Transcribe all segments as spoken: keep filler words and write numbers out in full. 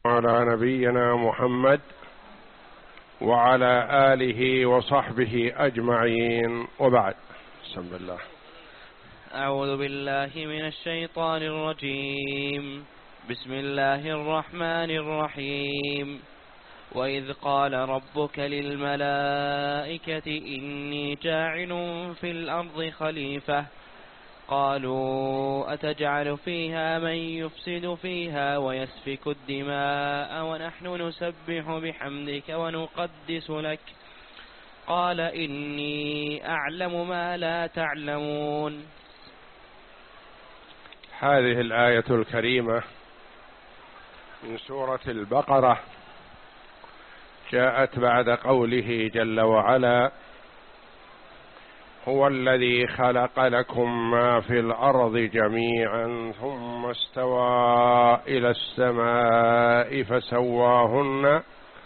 على نبينا محمد وعلى آله وصحبه أجمعين، وبعد. بسم الله. أعوذ بالله من الشيطان الرجيم. بسم الله الرحمن الرحيم. وإذ قال ربك للملائكة إني جاعل في الأرض خليفة قالوا أتجعل فيها من يفسد فيها ويسفك الدماء ونحن نسبح بحمدك ونقدس لك قال إني أعلم ما لا تعلمون. هذه الآية الكريمة من سورة البقرة جاءت بعد قوله جل وعلا: هو الذي خلق لكم ما في الأرض جميعا ثم استوى إلى السماء فسواهن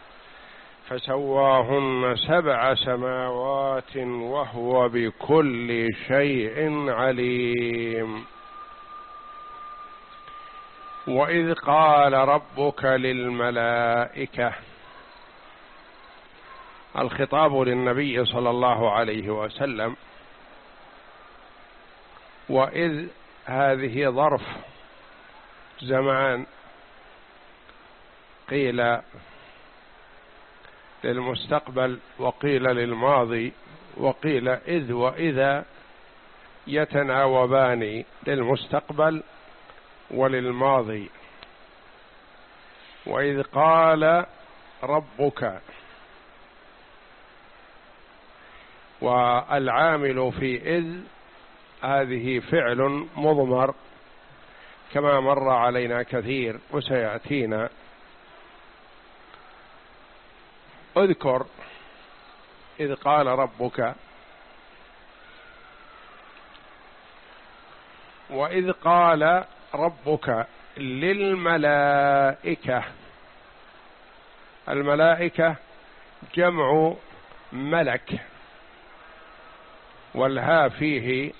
فسواهن سبع سماوات وهو بكل شيء عليم. وإذ قال ربك للملائكة، الخطاب للنبي صلى الله عليه وسلم، وإذ هذه ظرف زمان، قيل للمستقبل وقيل للماضي وقيل إذ وإذا يتناوبان للمستقبل وللماضي. وإذ قال ربك، والعامل في إذ هذه فعل مضمر كما مر علينا كثير وسيأتينا. اذكر إذ قال ربك، وإذ قال ربك للملائكة. الملائكة جمع ملك، والها فيه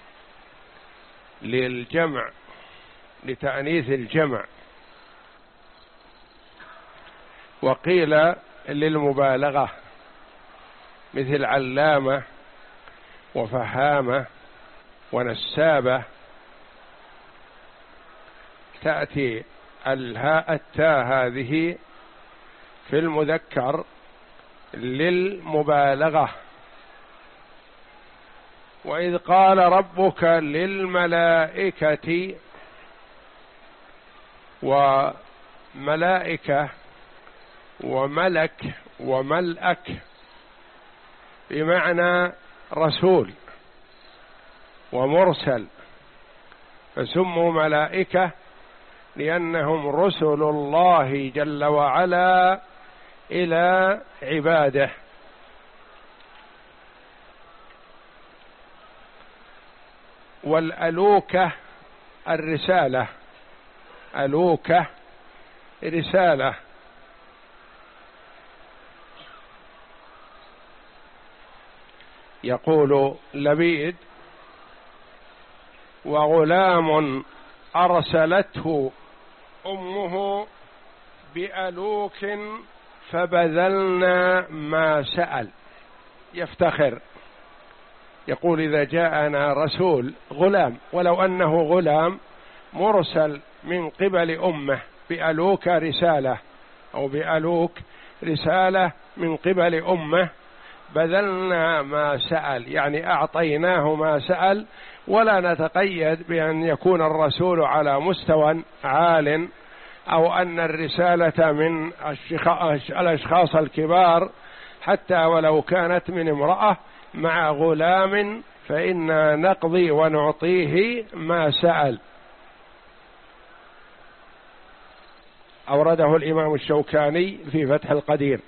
للجمع لتأنيث الجمع، وقيل للمبالغة مثل علامة وفهامة ونسابة. تأتي الهاء التاء هذه في المذكر للمبالغة. وإذ قال ربك للملائكة، وملائكة وملك وملأك بمعنى رسول ومرسل، فسموا ملائكة لأنهم رسل الله جل وعلا إلى عباده. والألوكة الرسالة، ألوكة رسالة. يقول لبيد: وغلام أرسلته أمه بألوك فبذلنا ما سأل. يفتخر، يقول: إذا جاءنا رسول غلام، ولو أنه غلام مرسل من قبل أمه بألوك رسالة أو بألوك رسالة من قبل أمه، بذلنا ما سأل، يعني أعطيناه ما سأل، ولا نتقيد بأن يكون الرسول على مستوى عال أو أن الرسالة من الأشخاص الكبار، حتى ولو كانت من امرأة مع غلام فإنا نقضي ونعطيه ما سأل. أورده الإمام الشوكاني في فتح القدير.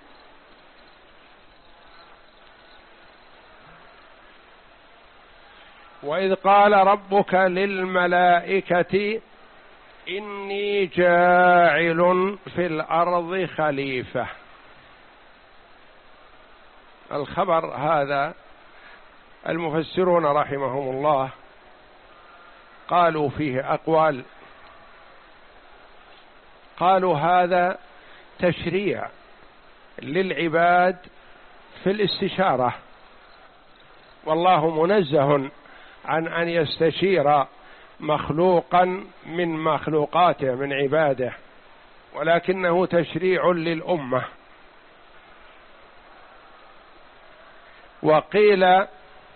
وإذ قال ربك للملائكة إني جاعل في الأرض خليفة. الخبر هذا المفسرون رحمهم الله قالوا فيه أقوال. قالوا هذا تشريع للعباد في الاستشارة، والله منزه عن أن يستشير مخلوقا من مخلوقاته من عباده، ولكنه تشريع للأمة. وقيل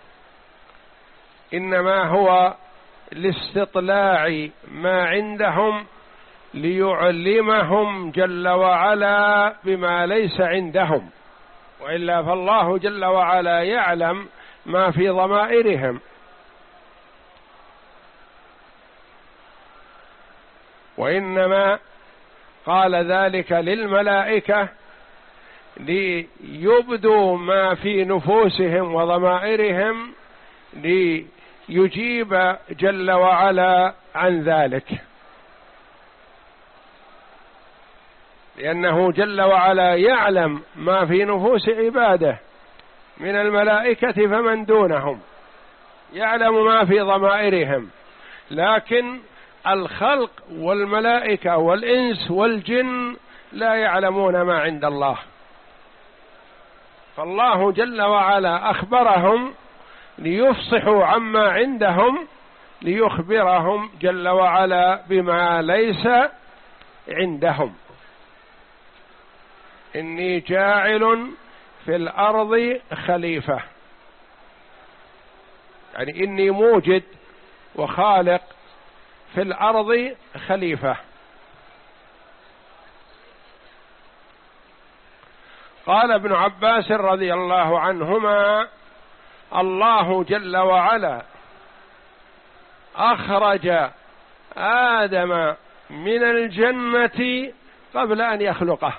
إنما هو لاستطلاع ما عندهم ليعلمهم جل وعلا بما ليس عندهم، وإلا فالله جل وعلا يعلم ما في ضمائرهم. وإنما قال ذلك للملائكة ليبدوا ما في نفوسهم وضمائرهم ليجيب جل وعلا عن ذلك، لأنه جل وعلا يعلم ما في نفوس عباده من الملائكة فمن دونهم، يعلم ما في ضمائرهم، لكن الخلق والملائكة والإنس والجن لا يعلمون ما عند الله، فالله جل وعلا أخبرهم ليفصحوا عما عندهم ليخبرهم جل وعلا بما ليس عندهم. إني جاعل في الأرض خليفة، يعني إني موجد وخالق في الأرض خليفة. قال ابن عباس رضي الله عنهما: الله جل وعلا أخرج آدم من الجنة قبل أن يخلقه،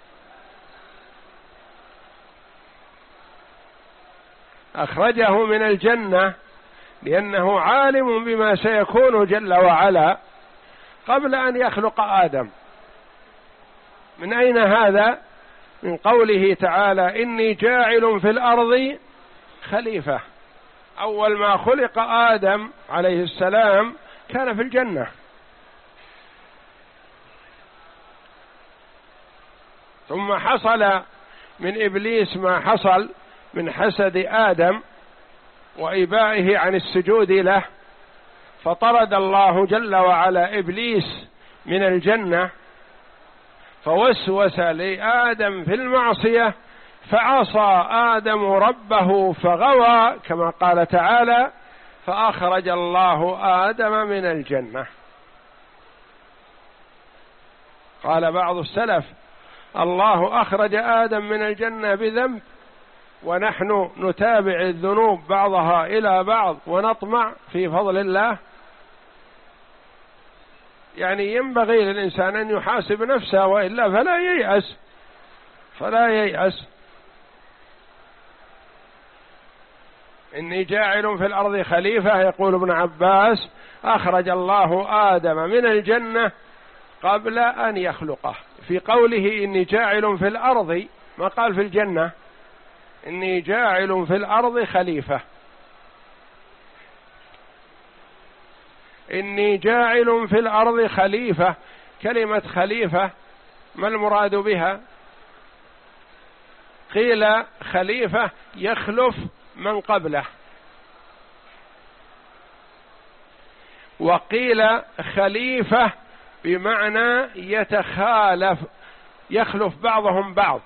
أخرجه من الجنة لأنه عالم بما سيكون جل وعلا قبل أن يخلق آدم. من أين هذا؟ من قوله تعالى: إني جاعل في الأرض خليفة. أول ما خلق آدم عليه السلام كان في الجنة، ثم حصل من إبليس ما حصل من حسد آدم وإبائه عن السجود له، فطرد الله جل وعلا إبليس من الجنة، فوسوس لآدم في المعصية فعصى آدم ربه فغوى، كما قال تعالى: فأخرج الله آدم من الجنة. قال بعض السلف: الله أخرج آدم من الجنة بذنب، ونحن نتابع الذنوب بعضها إلى بعض ونطمع في فضل الله. يعني ينبغي للإنسان أن يحاسب نفسه، وإلا فلا ييأس فلا ييأس. إني جاعل في الأرض خليفة، يقول ابن عباس: أخرج الله آدم من الجنة قبل أن يخلقه. في قوله إني جاعل في الأرض ما قال في الجنة، إني جاعل في الأرض خليفة. إني جاعل في الأرض خليفة، كلمة خليفة ما المراد بها؟ قيل خليفة يخلف من قبله، وقيل خليفة بمعنى يتخالف، يخلف بعضهم بعض،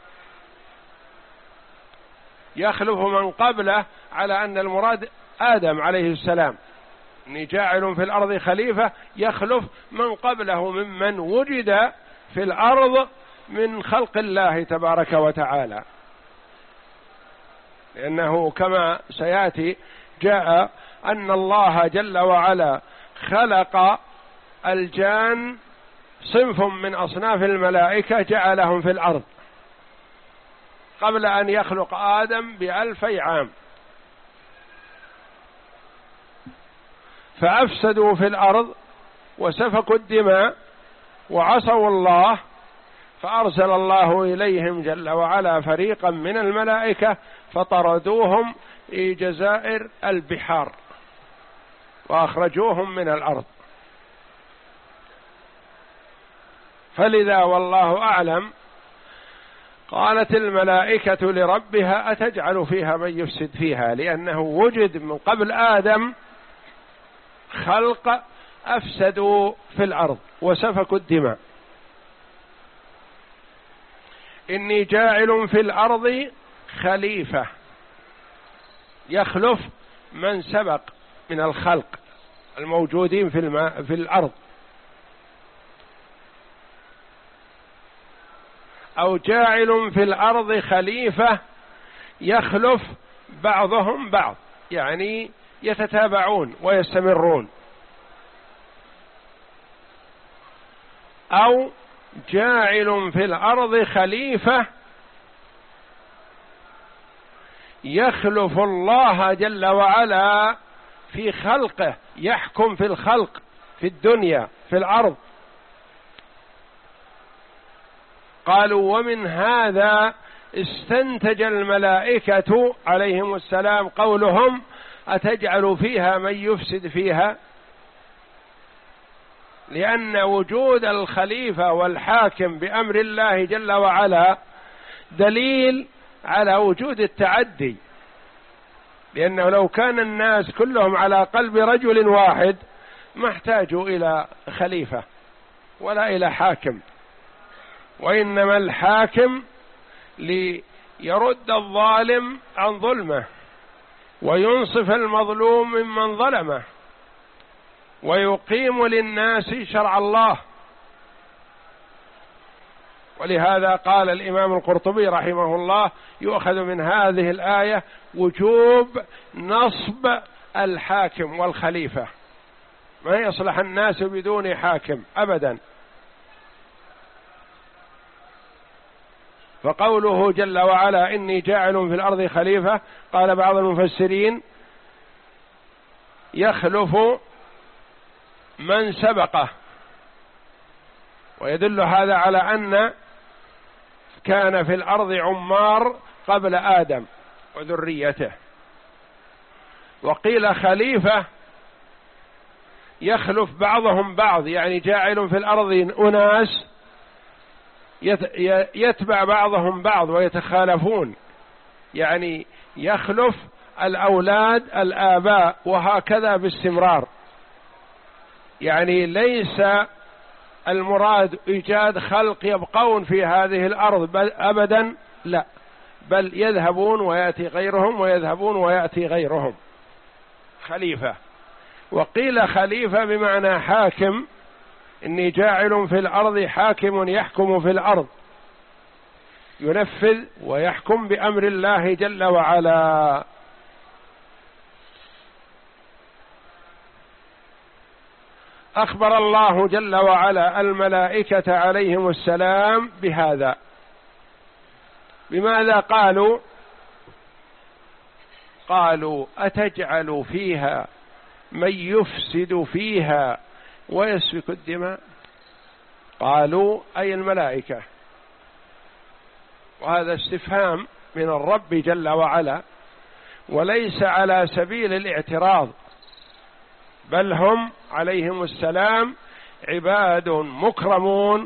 يخلف من قبله، على أن المراد آدم عليه السلام. إني جاعل في الأرض خليفة يخلف من قبله ممن وجد في الأرض من خلق الله تبارك وتعالى، لأنه كما سيأتي جاء أن الله جل وعلا خلق الجان صنف من أصناف الملائكة جعلهم في الأرض قبل أن يخلق آدم بألفي عام، فأفسدوا في الأرض وسفكوا الدماء وعصوا الله، فأرسل الله إليهم جل وعلا فريقا من الملائكة فطردوهم في جزائر البحار وأخرجوهم من الأرض. فلذا والله أعلم قالت الملائكة لربها أتجعل فيها من يفسد فيها، لأنه وجد من قبل آدم خلق أفسدوا في الأرض وسفكوا الدماء. إني جاعل في الأرض خليفة يخلف من سبق من الخلق الموجودين في الماء في الأرض، أو جاعل في الأرض خليفة يخلف بعضهم بعض، يعني يتتابعون ويستمرون، أو جاعل في الأرض خليفة يخلف الله جل وعلا في خلقه، يحكم في الخلق في الدنيا في الأرض. قالوا ومن هذا استنتج الملائكة عليهم السلام قولهم أتجعل فيها من يفسد فيها، لأن وجود الخليفة والحاكم بأمر الله جل وعلا دليل على وجود التعدي، لأنه لو كان الناس كلهم على قلب رجل واحد ما احتاجوا إلى خليفة ولا إلى حاكم، وإنما الحاكم ليرد الظالم عن ظلمه وينصف المظلوم ممن ظلمه ويقيم للناس شرع الله. ولهذا قال الإمام القرطبي رحمه الله يؤخذ من هذه الآية وجوب نصب الحاكم والخليفة، ما يصلح الناس بدون حاكم أبدا. فقوله جل وعلا إني جاعل في الأرض خليفة، قال بعض المفسرين يخلف من سبقه، ويدل هذا على أن كان في الأرض عمار قبل آدم وذريته. وقيل خليفة يخلف بعضهم بعض، يعني جاعل في الأرض أناس يتبع بعضهم بعض ويتخالفون، يعني يخلف الأولاد الآباء وهكذا باستمرار. يعني ليس المراد إيجاد خلق يبقون في هذه الأرض أبدا، لا، بل يذهبون ويأتي غيرهم ويذهبون ويأتي غيرهم، خليفة. وقيل خليفة بمعنى حاكم، إني جاعل في الأرض حاكم يحكم في الأرض، ينفذ ويحكم بأمر الله جل وعلا. أخبر الله جل وعلا الملائكة عليهم السلام بهذا. بماذا قالوا؟ قالوا أتجعل فيها من يفسد فيها ويسفك الدماء؟ قالوا أي الملائكة، وهذا استفهام من الرب جل وعلا، وليس على سبيل الاعتراض، بل هم عليهم السلام عباد مكرمون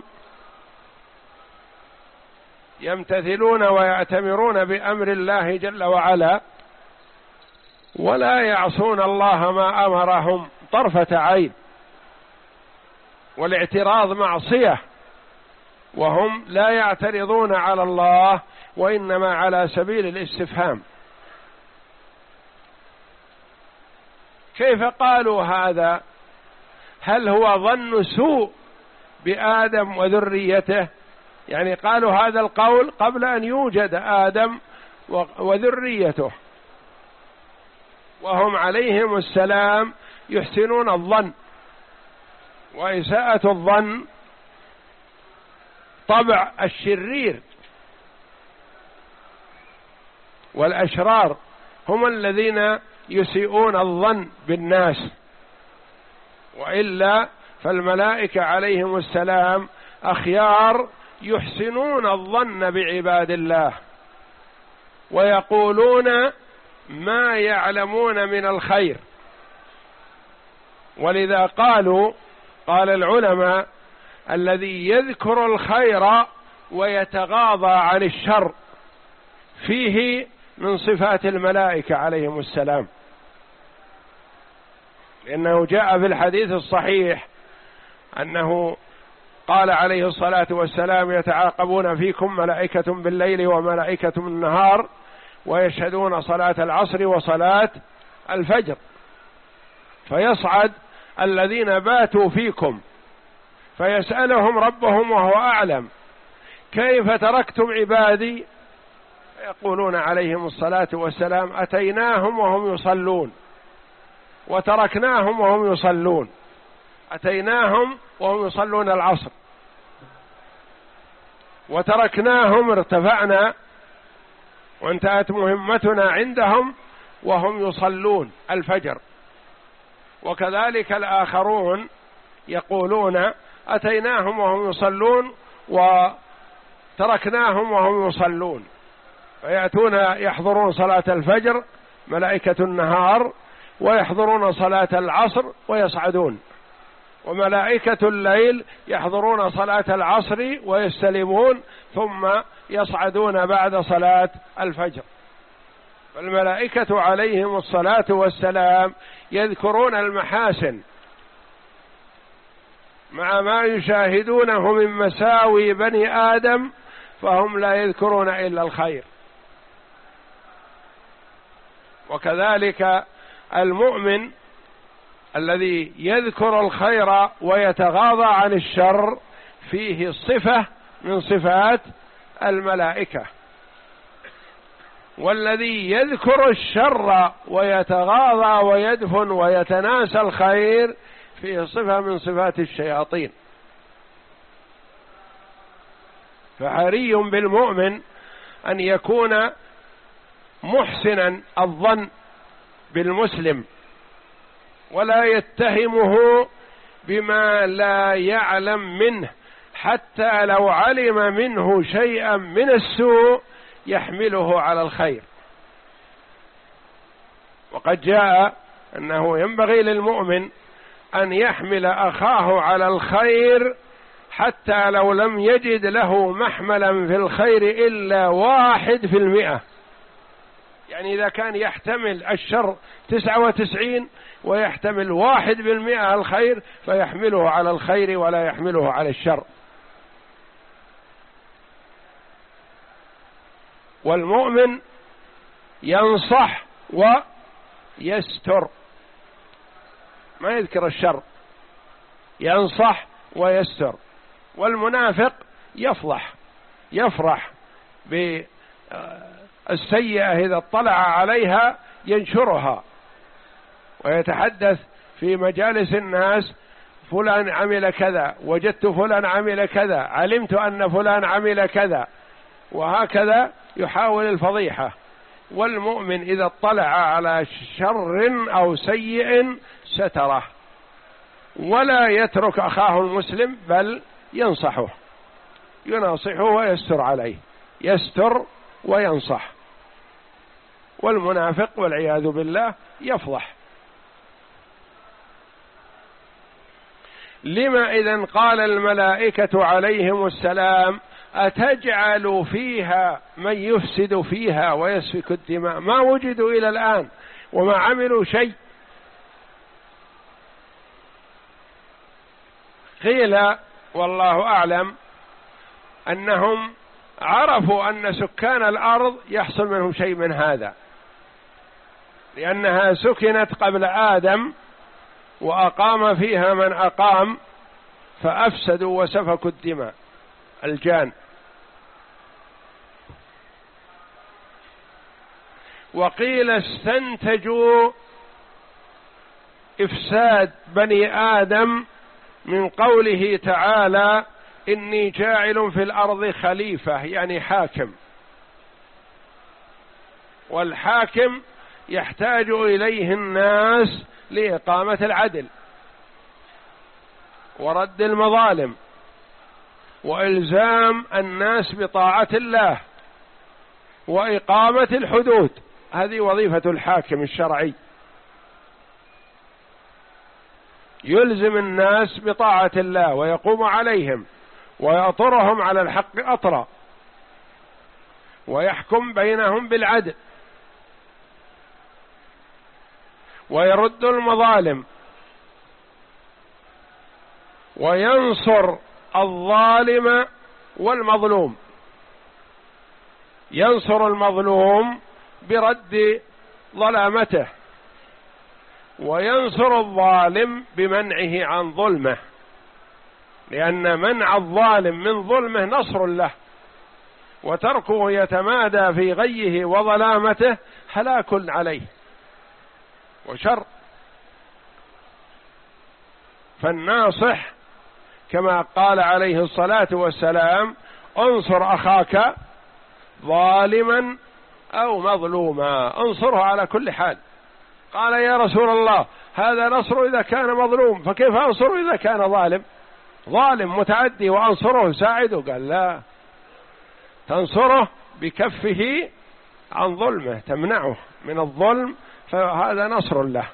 يمتثلون ويأتمرون بأمر الله جل وعلا، ولا يعصون الله ما أمرهم طرفة عين. والاعتراض معصية، وهم لا يعترضون على الله، وإنما على سبيل الاستفهام. كيف قالوا هذا؟ هل هو ظن سوء بآدم وذريته؟ يعني قالوا هذا القول قبل أن يوجد آدم وذريته، وهم عليهم السلام يحسنون الظن، وإساءة الظن طبع الشرير، والأشرار هم الذين يسيئون الظن بالناس، وإلا فالملائكة عليهم السلام أخيار يحسنون الظن بعباد الله، ويقولون ما يعلمون من الخير. ولذا قالوا قال العلماء الذي يذكر الخير ويتغاضى عن الشر فيه من صفات الملائكة عليهم السلام، لأنه جاء في الحديث الصحيح أنه قال عليه الصلاة والسلام: يتعاقبون فيكم ملائكة بالليل وملائكة بالنهار ويشهدون صلاة العصر وصلاة الفجر، فيصعد الذين باتوا فيكم فيسألهم ربهم وهو أعلم: كيف تركتم عبادي؟ يقولون عليهم الصلاة والسلام: أتيناهم وهم يصلون وتركناهم وهم يصلون، أتيناهم وهم يصلون العصر وتركناهم ارتفعنا وانتهت مهمتنا عندهم وهم يصلون الفجر. وكذلك الآخرون يقولون: أتيناهم وهم يصلون وتركناهم وهم يصلون، فيأتون يحضرون صلاة الفجر ملائكة النهار ويحضرون صلاة العصر ويصعدون، وملائكة الليل يحضرون صلاة العصر ويستلمون ثم يصعدون بعد صلاة الفجر. فالملائكة عليهم الصلاة والسلام يذكرون المحاسن مع ما يشاهدونه من مساوي بني آدم، فهم لا يذكرون إلا الخير. وكذلك المؤمن الذي يذكر الخير ويتغاضى عن الشر فيه صفة من صفات الملائكة، والذي يذكر الشر ويتغاضى ويدفن ويتناسى الخير فيه صفة من صفات الشياطين. فحري بالمؤمن أن يكون محسنا الظن بالمسلم ولا يتهمه بما لا يعلم منه، حتى لو علم منه شيئا من السوء يحمله على الخير. وقد جاء أنه ينبغي للمؤمن أن يحمل أخاه على الخير حتى لو لم يجد له محملا في الخير إلا واحد في المئة. يعني إذا كان يحتمل الشر تسعة وتسعين ويحتمل واحد بالمئة الخير فيحمله على الخير ولا يحمله على الشر. والمؤمن ينصح ويستر، ما يذكر الشر، ينصح ويستر. والمنافق يفضح يفرح بالسيئة إذا اطلع عليها ينشرها ويتحدث في مجالس الناس: فلان عمل كذا، وجدت فلان عمل كذا، علمت أن فلان عمل كذا، وهكذا يحاول الفضيحة. والمؤمن إذا اطلع على شر أو سيء ستره ولا يترك أخاه المسلم، بل ينصحه يناصحه ويستر عليه، يستر وينصح. والمنافق والعياذ بالله يفضح. لما إذن قال الملائكة عليهم السلام: أتجعل فيها من يفسد فيها ويسفك الدماء؟ ما وجدوا إلى الآن وما عملوا شيء. قيل والله أعلم أنهم عرفوا أن سكان الأرض يحصل منهم شيء من هذا، لأنها سكنت قبل آدم وأقام فيها من أقام فأفسدوا وسفكوا الدماء الجان. وقيل استنتجوا إفساد بني آدم من قوله تعالى: إني جاعل في الأرض خليفة، يعني حاكم، والحاكم يحتاج إليه الناس لإقامة العدل ورد المظالم وإلزام الناس بطاعة الله وإقامة الحدود. هذه وظيفة الحاكم الشرعي. يلزم الناس بطاعة الله ويقوم عليهم ويأطرهم على الحق أطرا ويحكم بينهم بالعدل ويرد المظالم وينصر الظالم والمظلوم، ينصر المظلوم برد ظلامته وينصر الظالم بمنعه عن ظلمه، لأن منع الظالم من ظلمه نصر له، وتركه يتمادى في غيه وظلامته هلاك عليه وشر. فالناصح كما قال عليه الصلاة والسلام: انصر أخاك ظالما أو مظلوما، انصره على كل حال. قال: يا رسول الله، هذا نصر إذا كان مظلوم، فكيف أنصره إذا كان ظالم ظالم متعدي وأنصره ساعده؟ قال: لا، تنصره بكفه عن ظلمه، تمنعه من الظلم، فهذا نصر له.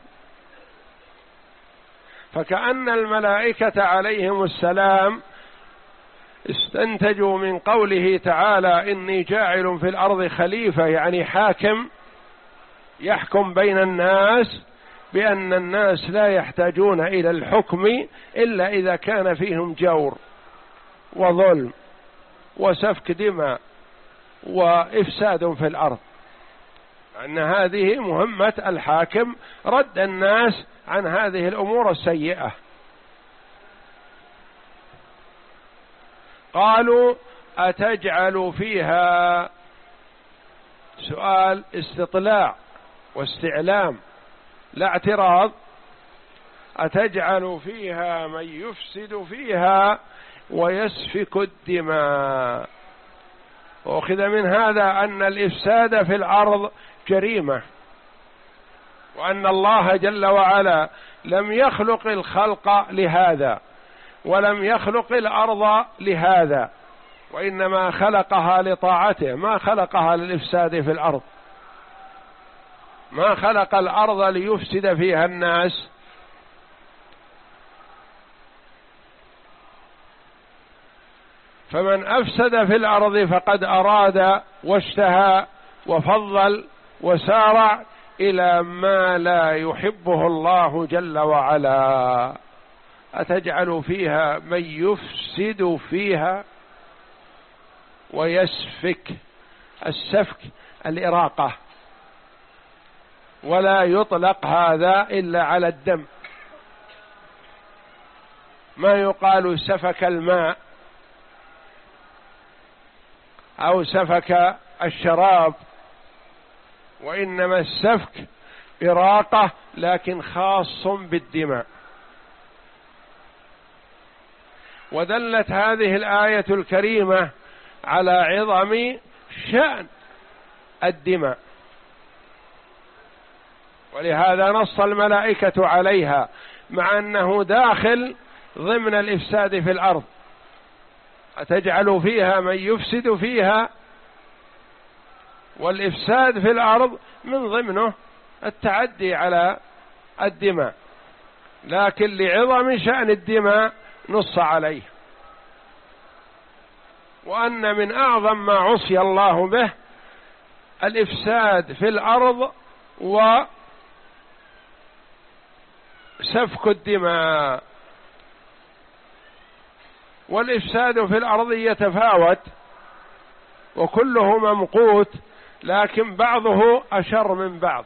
فكأن الملائكة عليهم السلام استنتجوا من قوله تعالى: إني جاعل في الأرض خليفة، يعني حاكم يحكم بين الناس، بأن الناس لا يحتاجون إلى الحكم إلا إذا كان فيهم جور وظلم وسفك دماء وإفساد في الأرض، أن هذه مهمة الحاكم، رد الناس عن هذه الأمور السيئة. قالوا: أتجعل فيها، سؤال استطلاع واستعلام لا اعتراض، أتجعل فيها من يفسد فيها ويسفك الدماء. وأخذ من هذا أن الإفساد في الأرض جريمة، وأن الله جل وعلا لم يخلق الخلق لهذا، ولم يخلق الأرض لهذا، وإنما خلقها لطاعته، ما خلقها للإفساد في الأرض، ما خلق الأرض ليفسد فيها الناس. فمن أفسد في الأرض فقد أراد واشتهى وفضل وسارع إلى ما لا يحبه الله جل وعلا. أتجعل فيها من يفسد فيها ويسفك، السفك الإراقة، ولا يطلق هذا إلا على الدم، ما يقال سفك الماء أو سفك الشراب، وإنما السفك إراقة لكن خاص بالدماء. ودلت هذه الآية الكريمة على عظم شأن الدماء، ولهذا نص الملائكة عليها، مع أنه داخل ضمن الإفساد في الأرض. أتجعل فيها من يفسد فيها، والإفساد في الأرض من ضمنه التعدي على الدماء، لكن لعظم شأن الدماء نص عليه، وأن من أعظم ما عصي الله به الإفساد في الأرض وسفك الدماء. والإفساد في الأرض يتفاوت وكله ممقوت، لكن بعضه أشر من بعض.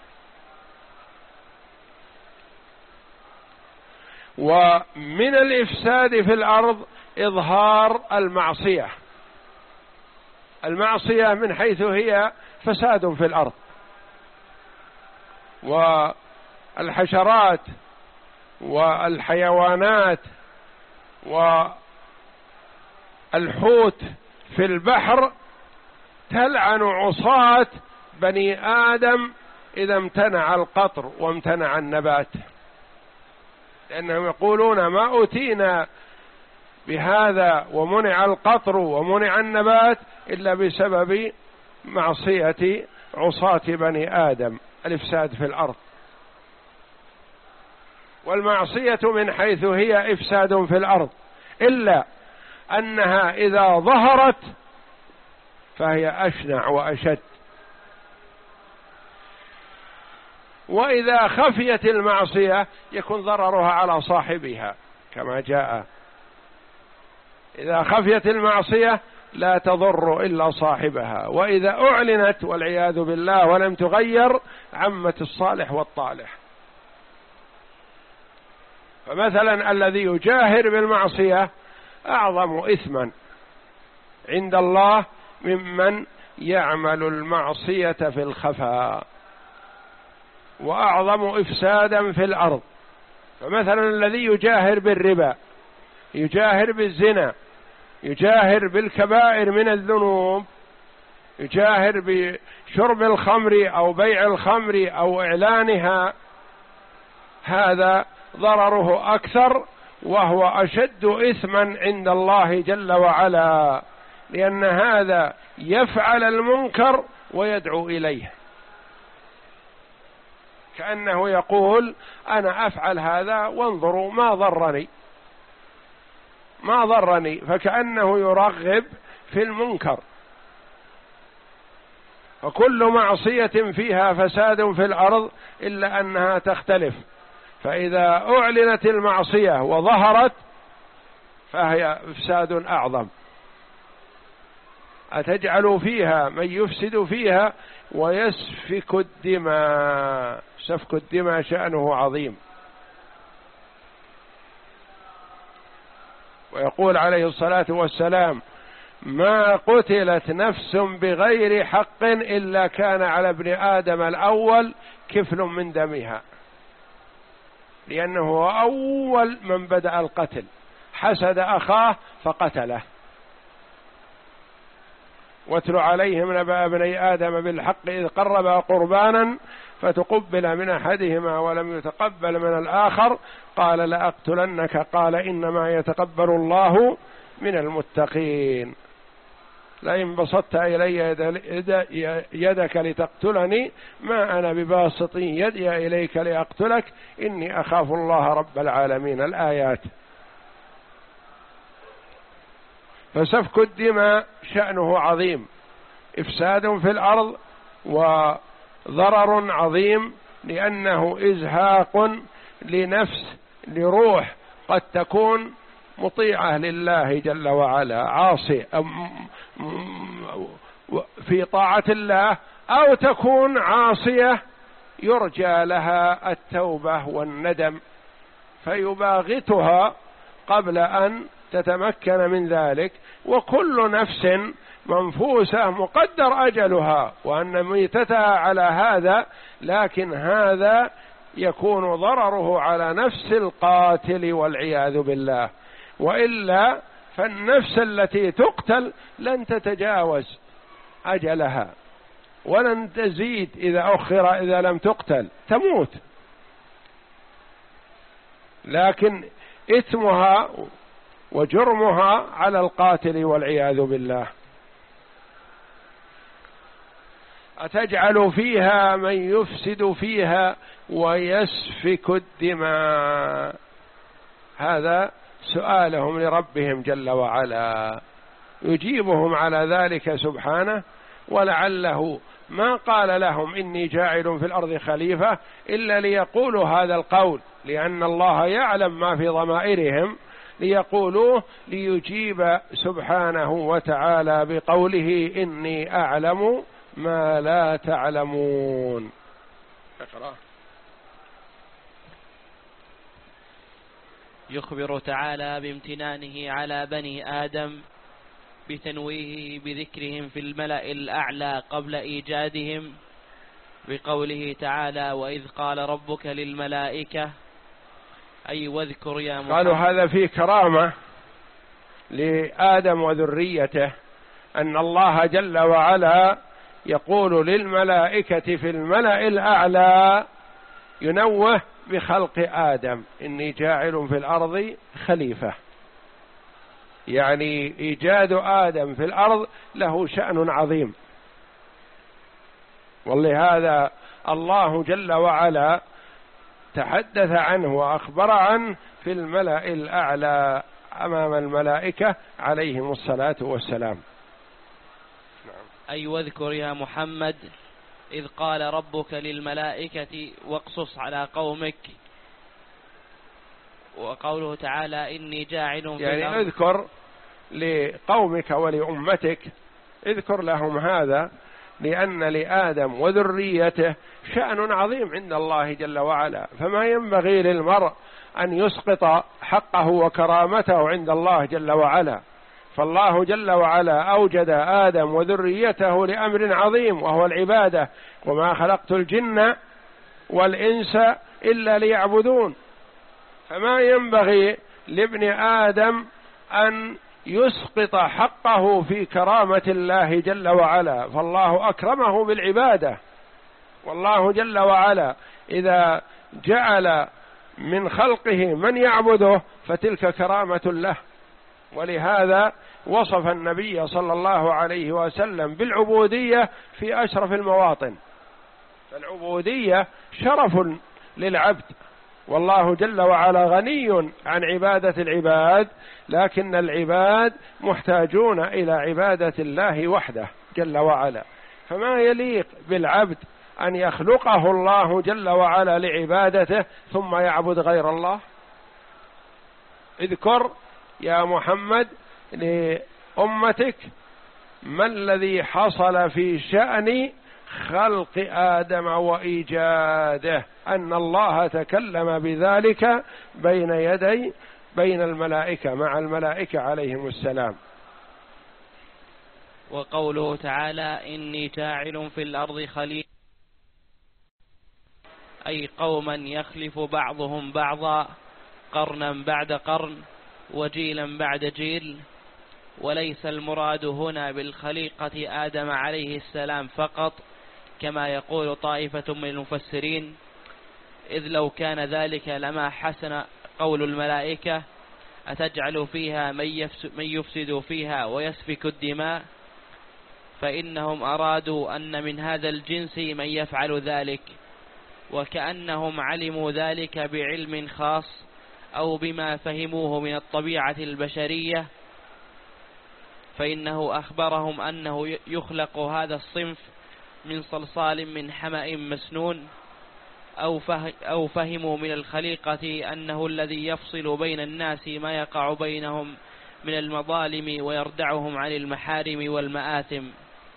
ومن الإفساد في الأرض إظهار المعصية، المعصية من حيث هي فساد في الأرض، والحشرات والحيوانات والحوت في البحر تلعن عصاة بني آدم إذا امتنع القطر وامتنع النبات، لأنهم يقولون ما أوتينا بهذا ومنع القطر ومنع النبات إلا بسبب معصية عصاة بني آدم، الإفساد في الأرض. والمعصية من حيث هي إفساد في الأرض، إلا أنها إذا ظهرت فهي أشنع وأشد، وإذا خفيت المعصية يكون ضررها على صاحبها كما جاء. إذا خفيت المعصية لا تضر إلا صاحبها، وإذا أعلنت والعياذ بالله ولم تغير عمت الصالح والطالح. فمثلا الذي يجاهر بالمعصية أعظم إثما عند الله ممن يعمل المعصية في الخفاء، وأعظم إفسادا في الأرض. فمثلا الذي يجاهر بالربا، يجاهر بالزنا، يجاهر بالكبائر من الذنوب، يجاهر بشرب الخمر أو بيع الخمر أو إعلانها، هذا ضرره أكثر وهو أشد إثما عند الله جل وعلا، لأن هذا يفعل المنكر ويدعو إليه، كأنه يقول أنا أفعل هذا وانظروا ما ضرني ما ضرني فكأنه يرغب في المنكر. وكل معصية فيها فساد في الأرض إلا أنها تختلف، فإذا أعلنت المعصية وظهرت فهي إفساد أعظم. أتجعل فيها من يفسد فيها ويسفك الدماء، سفك الدماء شأنه عظيم. ويقول عليه الصلاة والسلام ما قتلت نفس بغير حق إلا كان على ابن آدم الأول كفل من دمها، لأنه هو أول من بدأ القتل، حسد أخاه فقتله. واتل عليهم نبأ ابني آدم بالحق إذ قربا قربانا فتقبل من أحدهما ولم يتقبل من الآخر قال لأقتلنك قال إنما يتقبل الله من المتقين. لئن بسطت إلي يدك لتقتلني ما أنا بباسط يدي إليك لأقتلك إني أخاف الله رب العالمين. الآيات. فسفك الدماء شأنه عظيم، إفساد في الأرض وضرر عظيم، لأنه إزهاق لنفس لروح قد تكون مطيعة لله جل وعلا عاصي في طاعة الله، أو تكون عاصية يرجى لها التوبة والندم فيباغتها قبل أن تتمكن من ذلك. وكل نفس منفوسة مقدر أجلها وأن ميتتها على هذا، لكن هذا يكون ضرره على نفس القاتل والعياذ بالله، وإلا فالنفس التي تقتل لن تتجاوز أجلها ولن تزيد إذا أخر، إذا لم تقتل تموت، لكن إثمها وجرمها على القاتل والعياذ بالله. أتجعل فيها من يفسد فيها ويسفك الدماء، هذا سؤالهم لربهم جل وعلا، يجيبهم على ذلك سبحانه. ولعله ما قال لهم إني جاعل في الأرض خليفة إلا ليقولوا هذا القول، لأن الله يعلم ما في ضمائرهم ليقولوه، ليجيب سبحانه وتعالى بقوله إني أعلم ما لا تعلمون. اقرأ. يخبر تعالى بامتنانه على بني آدم بتنويهه بذكرهم في الملأ الأعلى قبل إيجادهم بقوله تعالى وإذ قال ربك للملائكة، أي واذكر يا محمد. قالوا هذا فيه كرامة لآدم وذريته، أن الله جل وعلا يقول للملائكة في الملأ الأعلى ينوه بخلق آدم إني جاعل في الأرض خليفة، يعني إيجاد آدم في الأرض له شأن عظيم. ولهذا الله جل وعلا تحدث عنه وأخبر عنه في الملأ الأعلى أمام الملائكة عليهم الصلاة والسلام. أي واذكر يا محمد إذ قال ربك للملائكة واقصص على قومك، وقوله تعالى إني جاعل في يعني الأرض، اذكر لقومك ولأمتك، اذكر لهم هذا، لأن لآدم وذريته شأن عظيم عند الله جل وعلا، فما ينبغي للمرء أن يسقط حقه وكرامته عند الله جل وعلا. فالله جل وعلا أوجد آدم وذريته لأمر عظيم وهو العبادة، وما خلقت الجن والإنس إلا ليعبدون، فما ينبغي لابن آدم أن يسقط حقه في كرامة الله جل وعلا، فالله أكرمه بالعبادة. والله جل وعلا إذا جعل من خلقه من يعبده فتلك كرامة له، ولهذا وصف النبي صلى الله عليه وسلم بالعبودية في أشرف المواطن، فالعبودية شرف للعبد، والله جل وعلا غني عن عبادة العباد، لكن العباد محتاجون إلى عبادة الله وحده جل وعلا، فما يليق بالعبد أن يخلقه الله جل وعلا لعبادته ثم يعبد غير الله. اذكر يا محمد لأمتك ما الذي حصل في شأن خلق آدم وإيجاده، أن الله تكلم بذلك بين يدي بين الملائكة مع الملائكة عليهم السلام. وقوله تعالى إني جاعل في الأرض خليفة، أي قوما يخلف بعضهم بعضا قرنا بعد قرن وجيلا بعد جيل، وليس المراد هنا بالخليقة آدم عليه السلام فقط كما يقول طائفة من المفسرين، إذ لو كان ذلك لما حسن قول الملائكة أتجعل فيها من يفسد فيها ويسفك الدماء، فإنهم أرادوا أن من هذا الجنس من يفعل ذلك، وكأنهم علموا ذلك بعلم خاص أو بما فهموه من الطبيعة البشرية، فإنه أخبرهم أنه يخلق هذا الصنف من صلصال من حمأ مسنون، أو فهموا من الخليقة أنه الذي يفصل بين الناس ما يقع بينهم من المظالم ويردعهم عن المحارم والمآثم.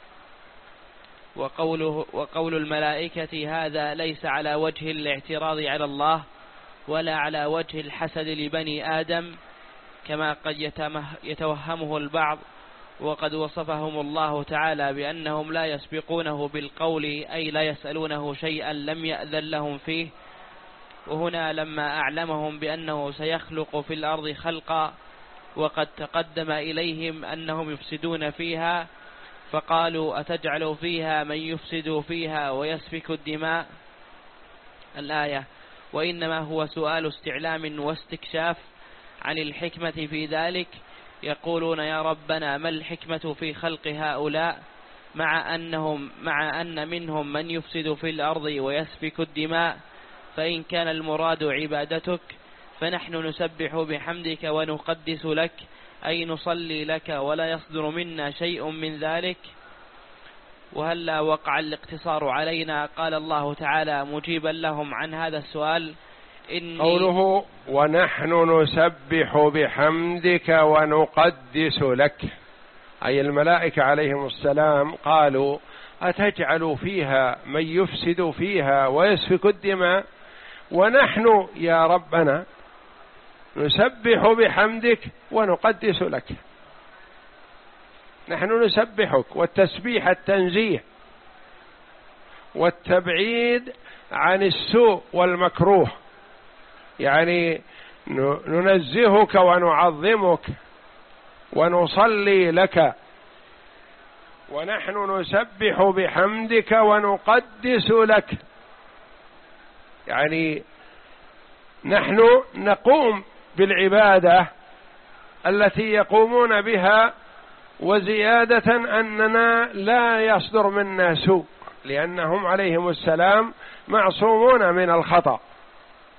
وقوله وقول الملائكة هذا ليس على وجه الاعتراض على الله ولا على وجه الحسد لبني آدم كما قد يتوهمه البعض، وقد وصفهم الله تعالى بأنهم لا يسبقونه بالقول، أي لا يسألونه شيئا لم يأذن لهم فيه. وهنا لما أعلمهم بأنه سيخلق في الأرض خلقا وقد تقدم إليهم أنهم يفسدون فيها، فقالوا أتجعل فيها من يفسد فيها ويسفك الدماء الآية، وإنما هو سؤال استعلام واستكشاف عن الحكمة في ذلك. يقولون يا ربنا ما الحكمة في خلق هؤلاء مع أنهم مع أن منهم من يفسد في الأرض ويسفك الدماء، فإن كان المراد عبادتك فنحن نسبح بحمدك ونقدس لك، أي نصلي لك ولا يصدر منا شيء من ذلك. وهلا وقع الاقتصار علينا، قال الله تعالى مجيبا لهم عن هذا السؤال إني قوله ونحن نسبح بحمدك ونقدس لك، أي الملائكة عليهم السلام قالوا أتجعل فيها من يفسد فيها ويسفك الدماء، ونحن يا ربنا نسبح بحمدك ونقدس لك. نحن نسبحك، والتسبيح التنزيه والتبعيد عن السوء والمكروه، يعني ننزهك ونعظمك ونصلي لك، ونحن نسبح بحمدك ونقدس لك، يعني نحن نقوم بالعبادة التي يقومون بها، وزيادة أننا لا يصدر منا سوء، لأنهم عليهم السلام معصومون من الخطأ،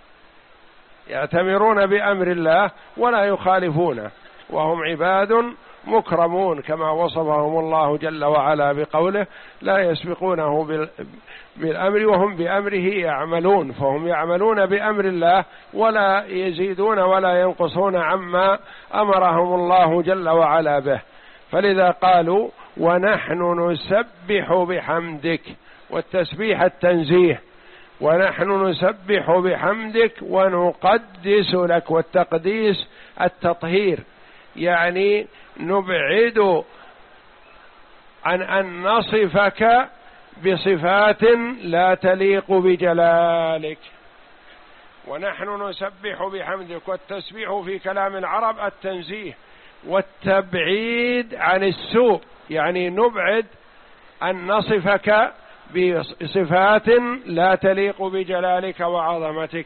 يأتمرون بأمر الله ولا يخالفونه، وهم عباد مكرمون كما وصفهم الله جل وعلا بقوله لا يسبقونه بالأمر وهم بأمره يعملون، فهم يعملون بأمر الله ولا يزيدون ولا ينقصون عما أمرهم الله جل وعلا به. فلذا قالوا ونحن نسبح بحمدك، والتسبيح التنزيه، ونحن نسبح بحمدك ونقدس لك، والتقديس التطهير، يعني نبعد عن أن نصفك بصفات لا تليق بجلالك. ونحن نسبح بحمدك، والتسبيح في كلام العرب التنزيه والتبعيد عن السوء، يعني نبعد أن نصفك بصفات لا تليق بجلالك وعظمتك.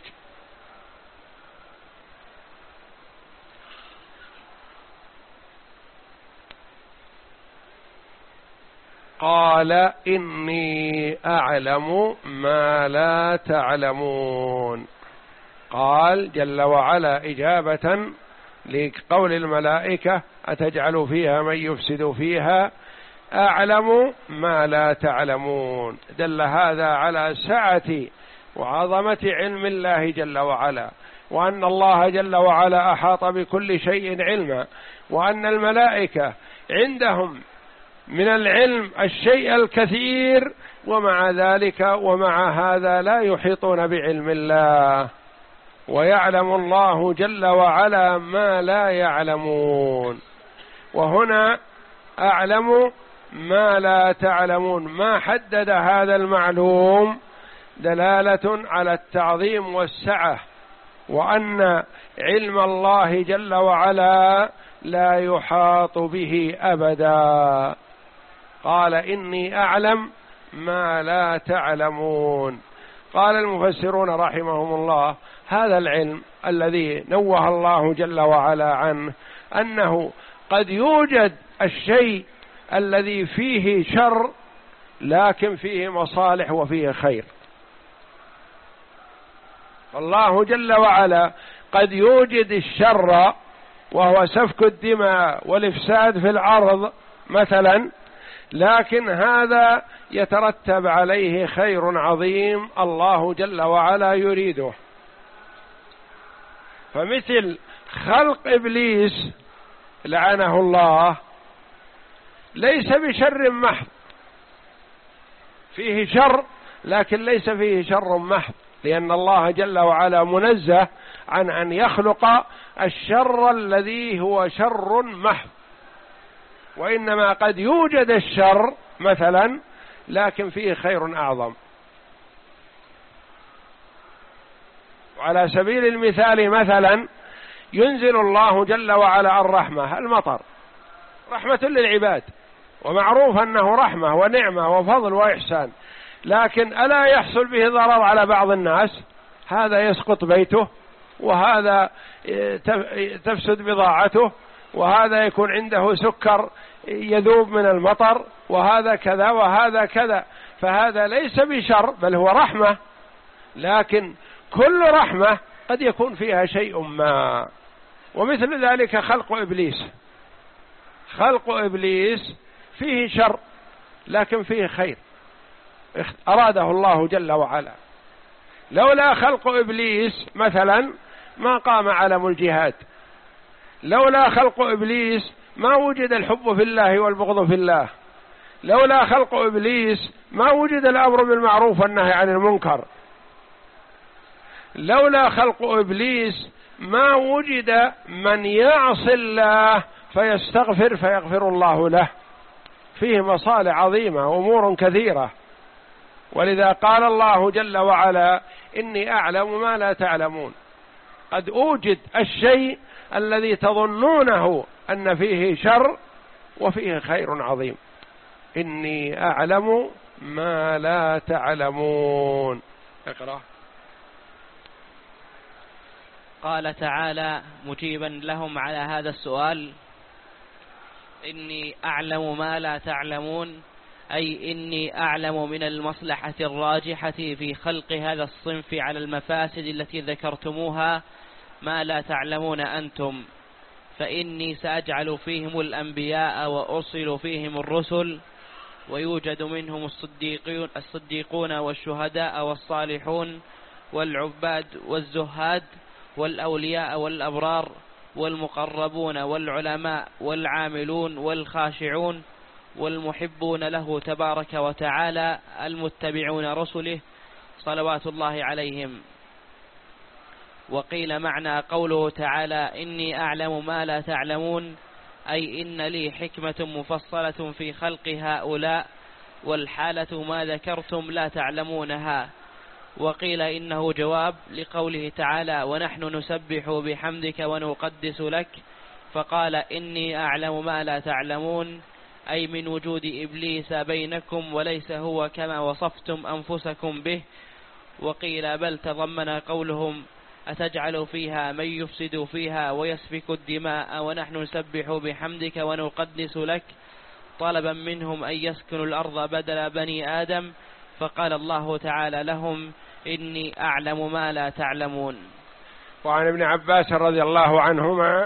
قال إني أعلم ما لا تعلمون. قال جل وعلا إجابة لقول الملائكة أتجعل فيها من يفسد فيها أعلم ما لا تعلمون، دل هذا على سعة وعظمة علم الله جل وعلا، وأن الله جل وعلا أحاط بكل شيء علما، وأن الملائكة عندهم من العلم الشيء الكثير، ومع ذلك ومع هذا لا يحيطون بعلم الله، ويعلم الله جل وعلا ما لا يعلمون. وهنا أعلم ما لا تعلمون، ما حدد هذا المعلوم دلالة على التعظيم والسعة، وأن علم الله جل وعلا لا يحاط به أبدا. قال إني أعلم ما لا تعلمون. قال المفسرون رحمهم الله هذا العلم الذي نوه الله جل وعلا عنه أنه قد يوجد الشيء الذي فيه شر لكن فيه مصالح وفيه خير. الله جل وعلا قد يوجد الشر وهو سفك الدماء والإفساد في الأرض مثلا، لكن هذا يترتب عليه خير عظيم الله جل وعلا يريده. فمثل خلق إبليس لعنه الله ليس بشر محض، فيه شر لكن ليس فيه شر محض، لأن الله جل وعلا منزه عن أن يخلق الشر الذي هو شر محض، وإنما قد يوجد الشر مثلا لكن فيه خير أعظم. وعلى سبيل المثال مثلا ينزل الله جل وعلا الرحمة، المطر رحمة للعباد، ومعروف أنه رحمة ونعمة وفضل وإحسان، لكن ألا يحصل به ضرر على بعض الناس؟ هذا يسقط بيته، وهذا تفسد بضاعته، وهذا يكون عنده سكر يذوب من المطر، وهذا كذا وهذا كذا. فهذا ليس بشر بل هو رحمة، لكن كل رحمة قد يكون فيها شيء ما. ومثل ذلك خلق إبليس، خلق إبليس فيه شر لكن فيه خير أراده الله جل وعلا. لولا خلق إبليس مثلا ما قام علم الجهاد، لولا خلق إبليس ما وجد الحب في الله والبغض في الله، لولا خلق إبليس ما وجد الأمر بالمعروف والنهي عن المنكر، لولا خلق إبليس ما وجد من يعصي الله فيستغفر فيغفر الله له. فيه مصالح عظيمة أمور كثيرة. ولذا قال الله جل وعلا إني أعلم ما لا تعلمون. قد أوجد الشيء الذي تظنونه أن فيه شر وفيه خير عظيم. إني أعلم ما لا تعلمون. اقرأ. قال تعالى مجيبا لهم على هذا السؤال: إني أعلم ما لا تعلمون، أي إني أعلم من المصلحة الراجحة في خلق هذا الصنف على المفاسد التي ذكرتموها ما لا تعلمون أنتم، فإني سأجعل فيهم الأنبياء وأرسل فيهم الرسل، ويوجد منهم الصديقون, الصديقون والشهداء والصالحون والعباد والزهاد والأولياء والأبرار والمقربون والعلماء والعاملون والخاشعون والمحبون له تبارك وتعالى المتبعون رسله صلوات الله عليهم. وقيل معنى قوله تعالى إني أعلم ما لا تعلمون، أي إن لي حكمة مفصلة في خلق هؤلاء، والحالة ما ذكرتم لا تعلمونها. وقيل إنه جواب لقوله تعالى ونحن نسبح بحمدك ونقدس لك، فقال إني أعلم ما لا تعلمون، أي من وجود إبليس بينكم وليس هو كما وصفتم أنفسكم به. وقيل بل تضمن قولهم أتجعل فيها من يفسد فيها ويسفك الدماء ونحن نسبح بحمدك ونقدس لك، طلبا منهم أن يسكنوا الأرض بدل بني آدم، فقال الله تعالى لهم إني أعلم ما لا تعلمون. وعن ابن عباس رضي الله عنهما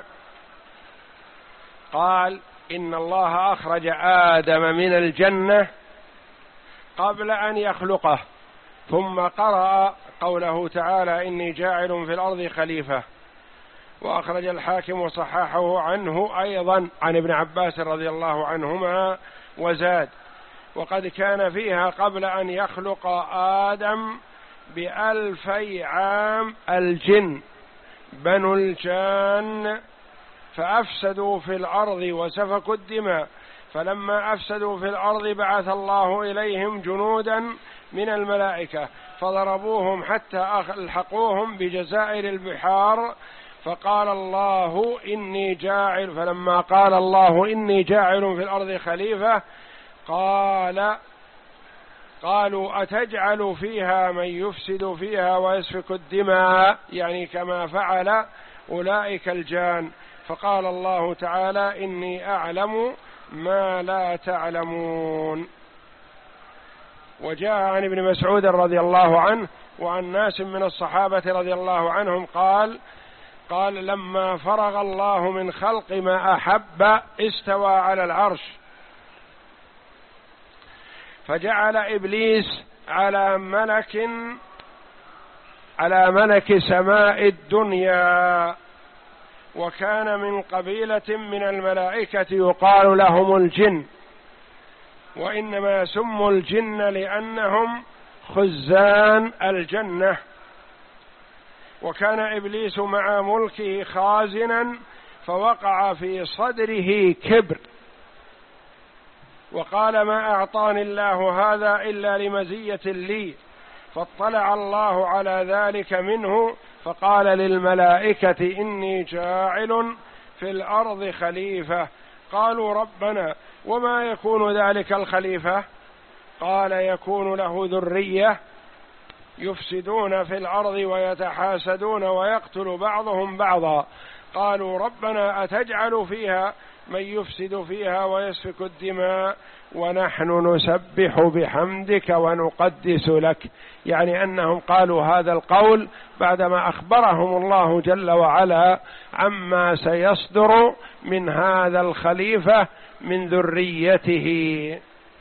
قال إن الله أخرج آدم من الجنة قبل أن يخلقه، ثم قرأ قوله تعالى إني جاعل في الأرض خليفة. وأخرج الحاكم وصححه عنه أيضا عن ابن عباس رضي الله عنهما وزاد وقد كان فيها قبل أن يخلق آدم بألفي عام الجن بنو الجان فأفسدوا في الأرض وسفكوا الدماء، فلما أفسدوا في الأرض بعث الله إليهم جنودا من الملائكة فضربوهم حتى ألحقوهم بجزائر البحار، فقال الله إني جاعل فلما قال الله إني جاعل في الأرض خليفة قال قالوا أتجعل فيها من يفسد فيها ويسفك الدماء، يعني كما فعل أولئك الجان، فقال الله تعالى إني أعلم ما لا تعلمون. وجاء عن ابن مسعود رضي الله عنه وعن ناس من الصحابة رضي الله عنهم قال قال لما فرغ الله من خلق ما أحب استوى على العرش، فجعل إبليس على ملك على ملك سماء الدنيا، وكان من قبيلة من الملائكة يقال لهم الجن، وإنما سموا الجن لأنهم خزان الجنة. وكان إبليس مع ملكه خازنا، فوقع في صدره كبر وقال ما أعطاني الله هذا إلا لمزية لي، فاطلع الله على ذلك منه فقال للملائكة إني جاعل في الأرض خليفة. قالوا ربنا وما يكون ذلك الخليفة؟ قال يكون له ذرية يفسدون في الأرض ويتحاسدون ويقتل بعضهم بعضا. قالوا ربنا أتجعل فيها من يفسد فيها ويسفك الدماء ونحن نسبح بحمدك ونقدس لك، يعني أنهم قالوا هذا القول بعدما أخبرهم الله جل وعلا عما سيصدر من هذا الخليفة من ذريته.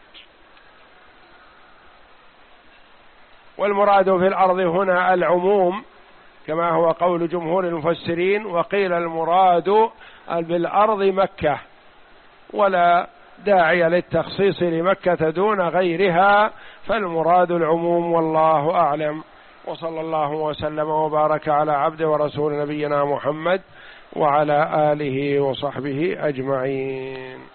والمراد في الأرض هنا العموم كما هو قول جمهور المفسرين، وقيل المراد بالأرض مكة، ولا داعي للتخصيص لمكة دون غيرها، فالمراد العموم والله أعلم. وصلى الله وسلم وبارك على عبد ورسول نبينا محمد وعلى آله وصحبه أجمعين.